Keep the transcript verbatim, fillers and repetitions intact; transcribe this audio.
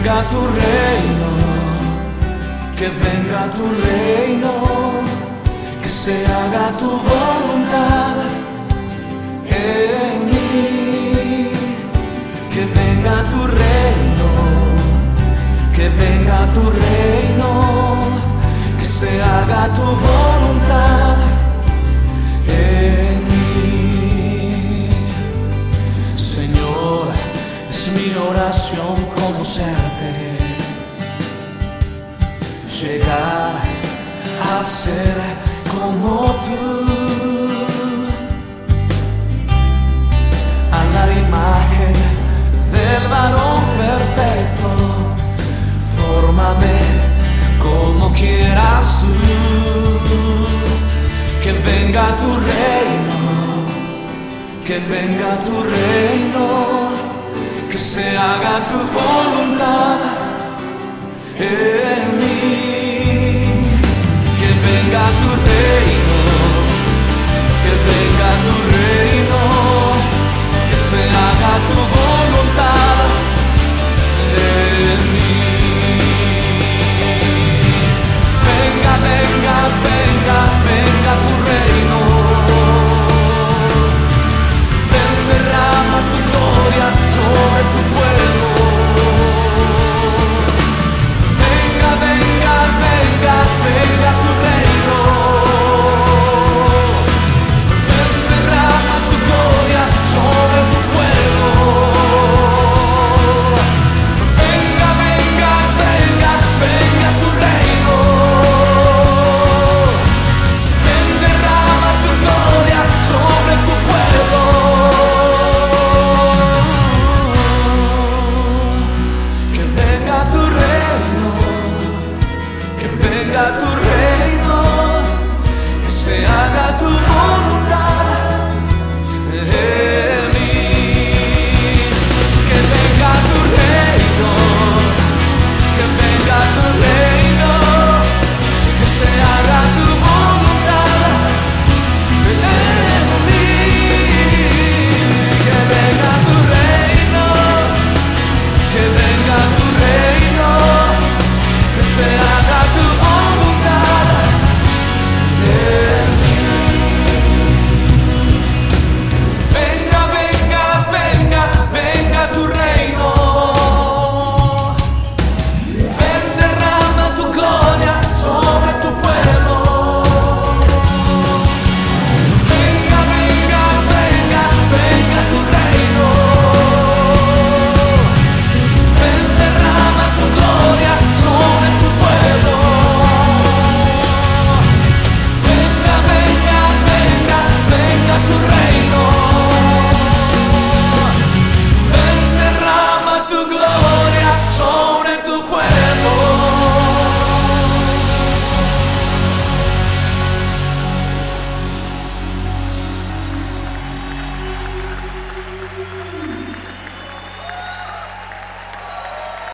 venga tu reino, que venga tu reino, que se haga tu voluntad en mí. Que venga tu reino, que venga tu reino, que se haga tu voluntad en mí. Señor, es mi oración conocerte, llegar a ser como tú, a la imagen del varón perfecto. Fórmame como quieras tú. Que venga tu reino, que venga tu reino, que se haga tu voluntad en mí. Que venga tu reino, que venga tu